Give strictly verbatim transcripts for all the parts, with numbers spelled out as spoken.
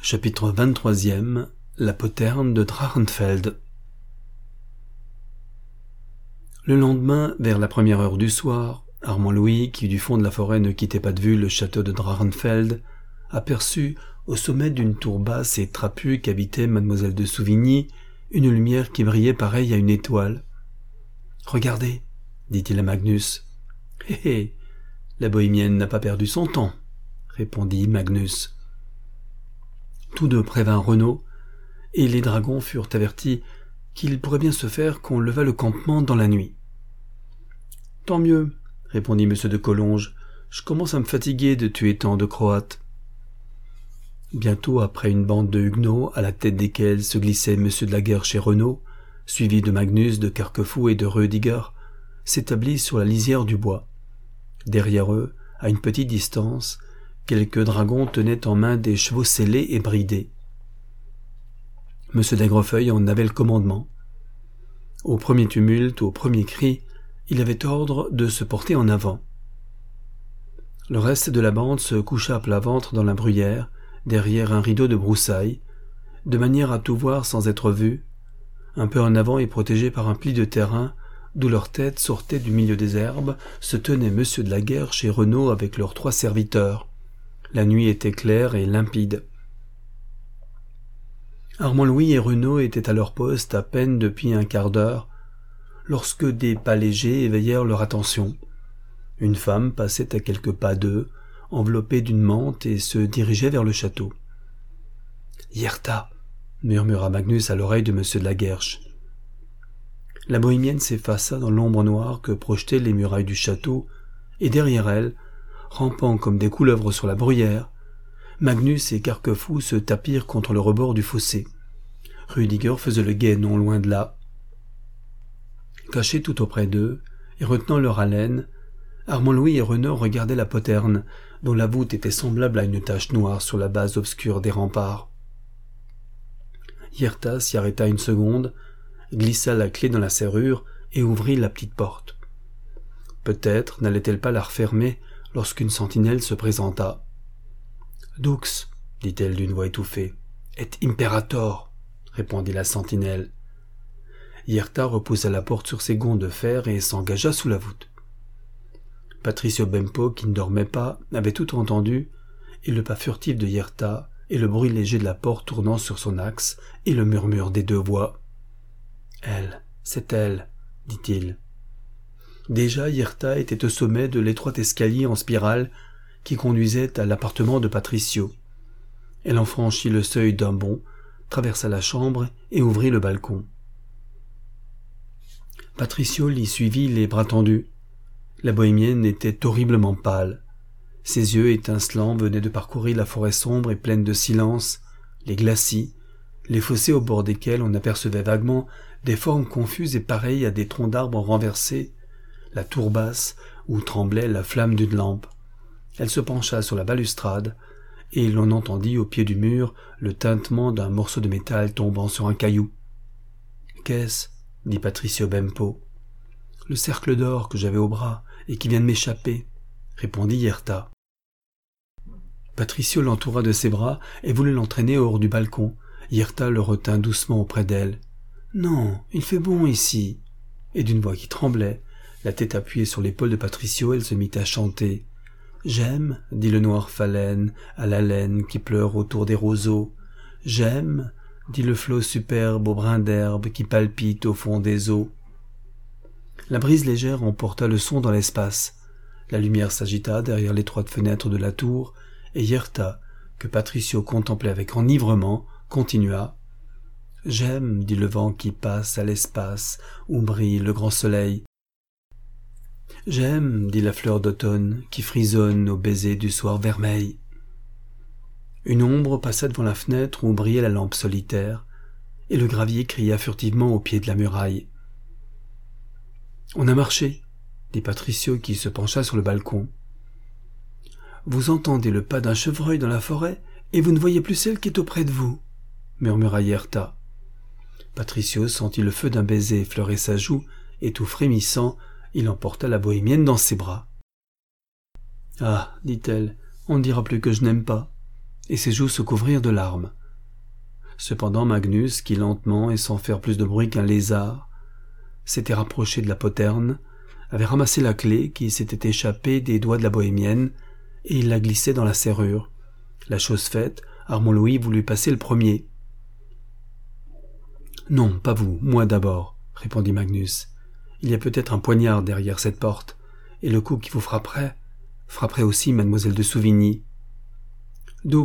Chapitre vingt-trois. La poterne de Drachenfeld. Le lendemain, vers la première heure du soir, Armand Louis, qui du fond de la forêt ne quittait pas de vue le château de Drachenfeld, aperçut, au sommet d'une tour basse et trapue qu'habitait mademoiselle de Souvigny, une lumière qui brillait pareille à une étoile. « Regardez, dit-il à Magnus. « Hé hé, la bohémienne n'a pas perdu son temps, répondit Magnus. Tous deux prévinrent Renaud, et les dragons furent avertis qu'il pourrait bien se faire qu'on levât le campement dans la nuit. « Tant mieux, répondit M. de Collonges, je commence à me fatiguer de tuer tant de Croates. » Bientôt après une bande de huguenots, à la tête desquels se glissait M. de la Guerche et Renaud, suivi de Magnus, de Carquefou et de Rödiger, s'établit sur la lisière du bois. Derrière eux, à une petite distance, quelques dragons tenaient en main des chevaux sellés et bridés. M. d'Aigrefeuille en avait le commandement. Au premier tumulte, au premier cri, il avait ordre de se porter en avant. Le reste de la bande se coucha à plat ventre dans la bruyère, derrière un rideau de broussailles, de manière à tout voir sans être vu, un peu en avant et protégé par un pli de terrain, d'où leur tête sortait du milieu des herbes, se tenaient M. de la Guerche et Renaud avec leurs trois serviteurs. La nuit était claire et limpide. Armand Louis et Renaud étaient à leur poste à peine depuis un quart d'heure, lorsque des pas légers éveillèrent leur attention. Une femme passait à quelques pas d'eux, enveloppée d'une mante, et se dirigeait vers le château. « Yerta !» murmura Magnus à l'oreille de M. de la Guerche. La bohémienne s'effaça dans l'ombre noire que projetaient les murailles du château, et derrière elle, rampant comme des couleuvres sur la bruyère, Magnus et Carquefou se tapirent contre le rebord du fossé. Rüdiger faisait le guet non loin de là. Cachés tout auprès d'eux, et retenant leur haleine, Armand Louis et Renaud regardaient la poterne, dont la voûte était semblable à une tache noire sur la base obscure des remparts. Yerta s'y arrêta une seconde, glissa la clé dans la serrure et ouvrit la petite porte. Peut-être n'allait-elle pas la refermer lorsqu'une sentinelle se présenta. « Dux, dit-elle d'une voix étouffée. « Et imperator, répondit la sentinelle. Yerta repoussa la porte sur ses gonds de fer et s'engagea sous la voûte. Patricio Bempo, qui ne dormait pas, avait tout entendu, et le pas furtif de Yerta, et le bruit léger de la porte tournant sur son axe, et le murmure des deux voix. « Elle, c'est elle, dit-il. » Déjà Yerta était au sommet de l'étroit escalier en spirale qui conduisait à l'appartement de Patricio. Elle en franchit le seuil d'un bond, traversa la chambre et ouvrit le balcon. Patricio l'y suivit les bras tendus. La bohémienne était horriblement pâle. Ses yeux étincelants venaient de parcourir la forêt sombre et pleine de silence, les glacis, les fossés au bord desquels on apercevait vaguement des formes confuses et pareilles à des troncs d'arbres renversés, la tour basse où tremblait la flamme d'une lampe. Elle se pencha sur la balustrade, et l'on entendit au pied du mur le tintement d'un morceau de métal tombant sur un caillou. « Qu'est-ce » dit Patricio Bempo. « Le cercle d'or que j'avais au bras et qui vient de m'échapper, » répondit Yerta. Patricio l'entoura de ses bras et voulut l'entraîner hors du balcon. Yerta le retint doucement auprès d'elle. « Non, il fait bon ici. » Et d'une voix qui tremblait, la tête appuyée sur l'épaule de Patricio, elle se mit à chanter. « J'aime, dit le noir phalène, à la laine qui pleure autour des roseaux. J'aime, dit le flot superbe au brin d'herbe qui palpite au fond des eaux. » La brise légère emporta le son dans l'espace. La lumière s'agita derrière l'étroite fenêtre de la tour, et Yerta, que Patricio contemplait avec enivrement, continua. « J'aime, dit le vent qui passe à l'espace où brille le grand soleil. J'aime, dit la fleur d'automne, qui frisonne au baiser du soir vermeil. » Une ombre passa devant la fenêtre où brillait la lampe solitaire, et le gravier cria furtivement au pied de la muraille. « On a marché, » dit Patricio qui se pencha sur le balcon. « Vous entendez le pas d'un chevreuil dans la forêt, et vous ne voyez plus celle qui est auprès de vous, » murmura Yerta. Patricio sentit le feu d'un baiser effleurer sa joue, et tout frémissant, il emporta la bohémienne dans ses bras. « Ah, dit-elle, on ne dira plus que je n'aime pas. et ses joues se couvrirent de larmes. Cependant Magnus, qui lentement et sans faire plus de bruit qu'un lézard, s'était rapproché de la poterne, avait ramassé la clé qui s'était échappée des doigts de la bohémienne, et il la glissait dans la serrure. La chose faite, Armand Louis voulut passer le premier. « Non, pas vous, moi d'abord, » répondit Magnus. « Il y a peut-être un poignard derrière cette porte, et le coup qui vous frapperait, frapperait aussi mademoiselle de Souvigny. »« Dux !»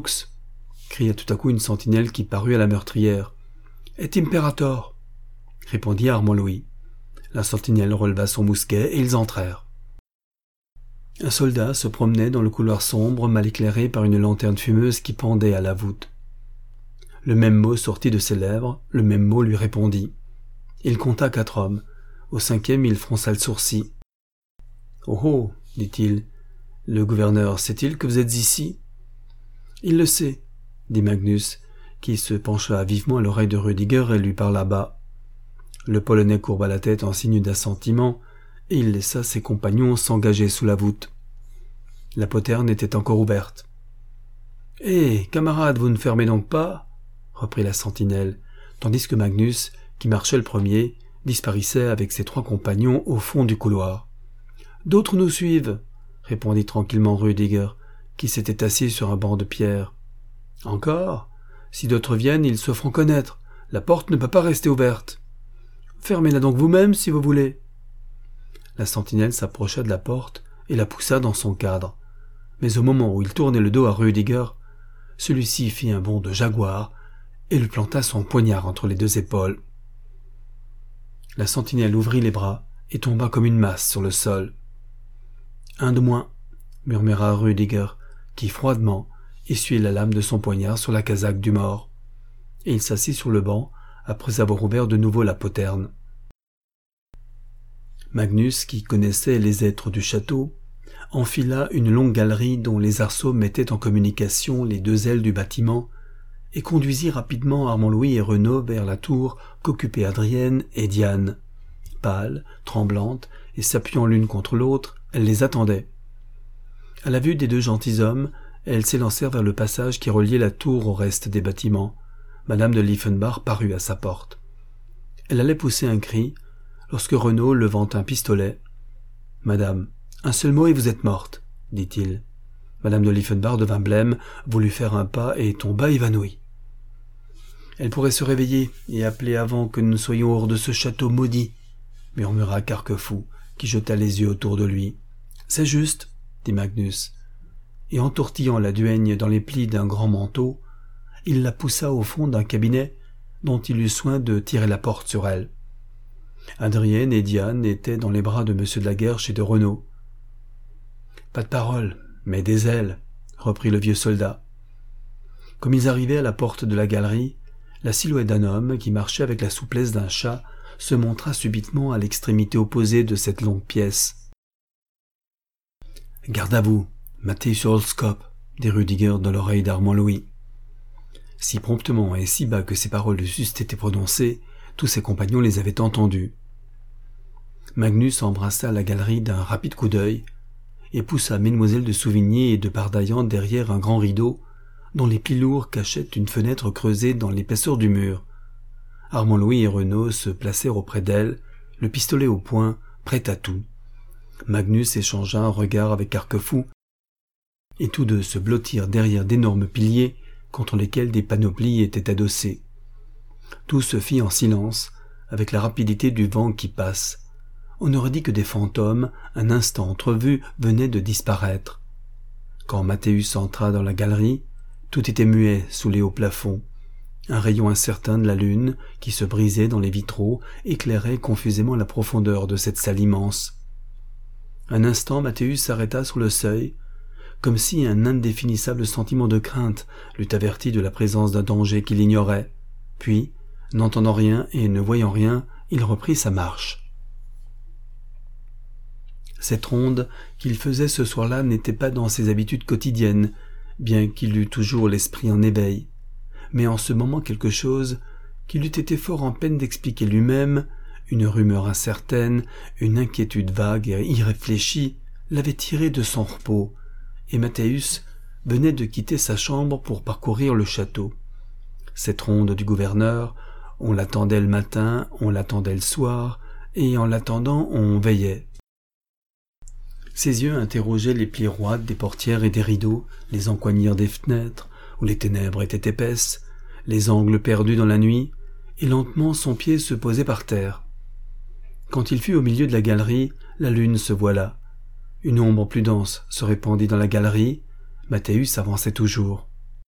cria tout à coup une sentinelle qui parut à la meurtrière. « Et imperator !» répondit Armand Louis. La sentinelle releva son mousquet et ils entrèrent. Un soldat se promenait dans le couloir sombre mal éclairé par une lanterne fumeuse qui pendait à la voûte. Le même mot sortit de ses lèvres, le même mot lui répondit. Il compta quatre hommes. Au cinquième, il fronça le sourcil. « Oh oh !» dit-il. « Le gouverneur sait-il que vous êtes ici ?»« Il le sait, » dit Magnus, qui se pencha vivement à l'oreille de Rudiger et lui parla bas. Le Polonais courba la tête en signe d'assentiment, et il laissa ses compagnons s'engager sous la voûte. La poterne était encore ouverte. « Eh, camarades, vous ne fermez donc pas ?» reprit la sentinelle, tandis que Magnus, qui marchait le premier, disparaissait avec ses trois compagnons au fond du couloir. « D'autres nous suivent !» répondit tranquillement Rudiger, qui s'était assis sur un banc de pierre. « Encore ? Si d'autres viennent, ils se feront connaître. La porte ne peut pas rester ouverte. »« Fermez-la donc vous-même, si vous voulez. » La sentinelle s'approcha de la porte et la poussa dans son cadre. Mais au moment où il tournait le dos à Rudiger, celui-ci fit un bond de jaguar et lui planta son poignard entre les deux épaules. La sentinelle ouvrit les bras et tomba comme une masse sur le sol. « Un de moins, » murmura Rudiger, qui froidement essuyait la lame de son poignard sur la casaque du mort. Et il s'assit sur le banc après avoir ouvert de nouveau la poterne. Magnus, qui connaissait les êtres du château, enfila une longue galerie dont les arceaux mettaient en communication les deux ailes du bâtiment et conduisit rapidement Armand Louis et Renaud vers la tour qu'occupaient Adrienne et Diane. Pâles, tremblantes et s'appuyant l'une contre l'autre, elles les attendaient. À la vue des deux gentilshommes, elles s'élancèrent vers le passage qui reliait la tour au reste des bâtiments. Madame de Lieffenbach parut à sa porte. Elle allait pousser un cri, lorsque Renaud, levant un pistolet, « Madame, un seul mot et vous êtes morte, » dit-il. Madame de Lieffenbach devint blême, voulut faire un pas et tomba évanouie. « Elle pourrait se réveiller et appeler avant que nous soyons hors de ce château maudit, » murmura Carquefou, qui jeta les yeux autour de lui. « C'est juste, » dit Magnus. Et entortillant la duègne dans les plis d'un grand manteau, il la poussa au fond d'un cabinet dont il eut soin de tirer la porte sur elle. Adrienne et Diane étaient dans les bras de Monsieur de la Guerche et de Renaud. « Pas de parole, mais des ailes, » reprit le vieux soldat. Comme ils arrivaient à la porte de la galerie, la silhouette d'un homme qui marchait avec la souplesse d'un chat se montra subitement à l'extrémité opposée de cette longue pièce. « Garde à vous, Matthäus Holzkopf » dit Rudiger dans l'oreille d'Armand Louis. Si promptement et si bas que ces paroles eussent été prononcées, tous ses compagnons les avaient entendues. Magnus embrassa la galerie d'un rapide coup d'œil et poussa Mesdemoiselles de Souvigny et de Pardaillan derrière un grand rideau dont les plis lourds cachaient une fenêtre creusée dans l'épaisseur du mur. Armand Louis et Renaud se placèrent auprès d'elle, le pistolet au poing, prêt à tout. Magnus échangea un regard avec Carquefou, et tous deux se blottirent derrière d'énormes piliers contre lesquels des panoplies étaient adossés. Tout se fit en silence, avec la rapidité du vent qui passe. On aurait dit que des fantômes, un instant entrevus, venaient de disparaître. Quand Matthäus entra dans la galerie, tout était muet sous les hauts plafonds. Un rayon incertain de la lune, qui se brisait dans les vitraux, éclairait confusément la profondeur de cette salle immense. Un instant, Matthäus s'arrêta sur le seuil, comme si un indéfinissable sentiment de crainte l'eût averti de la présence d'un danger qu'il ignorait. Puis, n'entendant rien et ne voyant rien, il reprit sa marche. Cette ronde qu'il faisait ce soir-là n'était pas dans ses habitudes quotidiennes, bien qu'il eût toujours l'esprit en éveil. Mais en ce moment quelque chose, qu'il eût été fort en peine d'expliquer lui-même, une rumeur incertaine, une inquiétude vague et irréfléchie, l'avait tiré de son repos, et Matthäus, venait de quitter sa chambre pour parcourir le château. Cette ronde du gouverneur, on l'attendait le matin, on l'attendait le soir, et en l'attendant on veillait. Ses yeux interrogeaient les plis roides des portières et des rideaux, les encoignures des fenêtres, où les ténèbres étaient épaisses, les angles perdus dans la nuit, et lentement son pied se posait par terre. Quand il fut au milieu de la galerie, la lune se voila. Une ombre plus dense se répandit dans la galerie. Mathéus avançait toujours.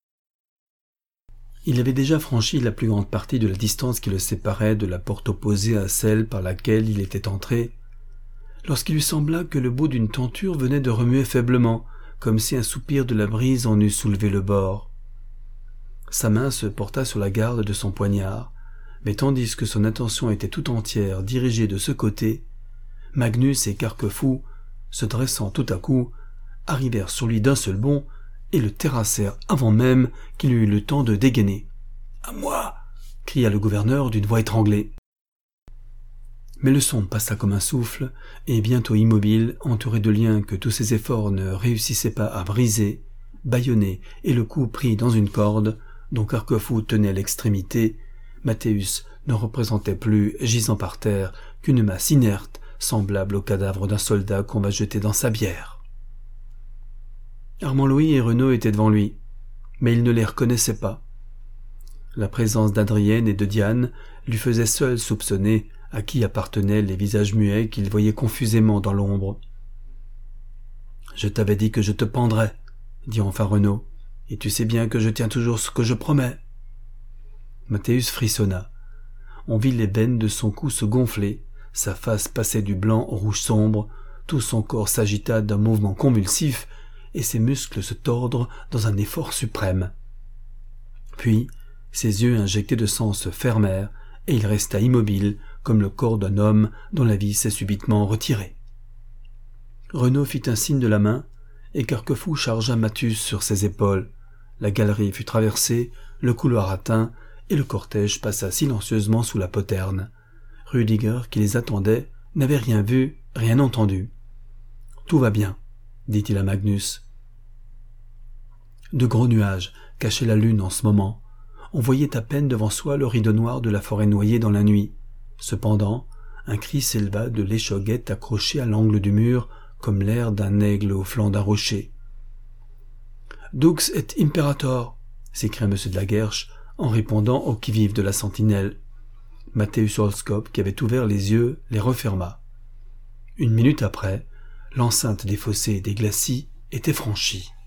Il avait déjà franchi la plus grande partie de la distance qui le séparait de la porte opposée à celle par laquelle il était entré, lorsqu'il lui sembla que le bout d'une tenture venait de remuer faiblement, comme si un soupir de la brise en eût soulevé le bord. Sa main se porta sur la garde de son poignard, mais tandis que son attention était tout entière dirigée de ce côté, Magnus et Carquefou, se dressant tout à coup, arrivèrent sur lui d'un seul bond et le terrassèrent avant même qu'il eût le temps de dégainer. « À moi !» cria le gouverneur d'une voix étranglée. Mais le son passa comme un souffle, et bientôt immobile, entouré de liens que tous ses efforts ne réussissaient pas à briser, bâillonné et le cou pris dans une corde, dont Carquefou tenait l'extrémité, Mathéus ne représentait plus, gisant par terre, qu'une masse inerte, semblable au cadavre d'un soldat qu'on va jeter dans sa bière. Armand Louis et Renaud étaient devant lui, mais il ne les reconnaissait pas. La présence d'Adrienne et de Diane lui faisait seule soupçonner à qui appartenaient les visages muets qu'il voyait confusément dans l'ombre. « Je t'avais dit que je te pendrais, » dit enfin Renaud, « et tu sais bien que je tiens toujours ce que je promets. » Mathéus frissonna. On vit les veines de son cou se gonfler, sa face passait du blanc au rouge sombre, tout son corps s'agita d'un mouvement convulsif, et ses muscles se tordre dans un effort suprême. Puis, ses yeux injectés de sang se fermèrent, et il resta immobile, comme le corps d'un homme dont la vie s'est subitement retirée. Renaud fit un signe de la main, et Carquefou chargea Mathieu sur ses épaules. La galerie fut traversée, le couloir atteint, et le cortège passa silencieusement sous la poterne. Rudiger, qui les attendait, n'avait rien vu, rien entendu. « Tout va bien », dit-il à Magnus. De gros nuages cachaient la lune en ce moment. On voyait à peine devant soi le rideau noir de la forêt noyée dans la nuit. Cependant, un cri s'éleva de l'échauguette accrochée à l'angle du mur, comme l'air d'un aigle au flanc d'un rocher. « Dux et imperator !» s'écria M de la Guerche, en répondant au qui-vive de la sentinelle. Mathéus Holscope, qui avait ouvert les yeux, les referma. Une minute après, l'enceinte des fossés et des glacis était franchie.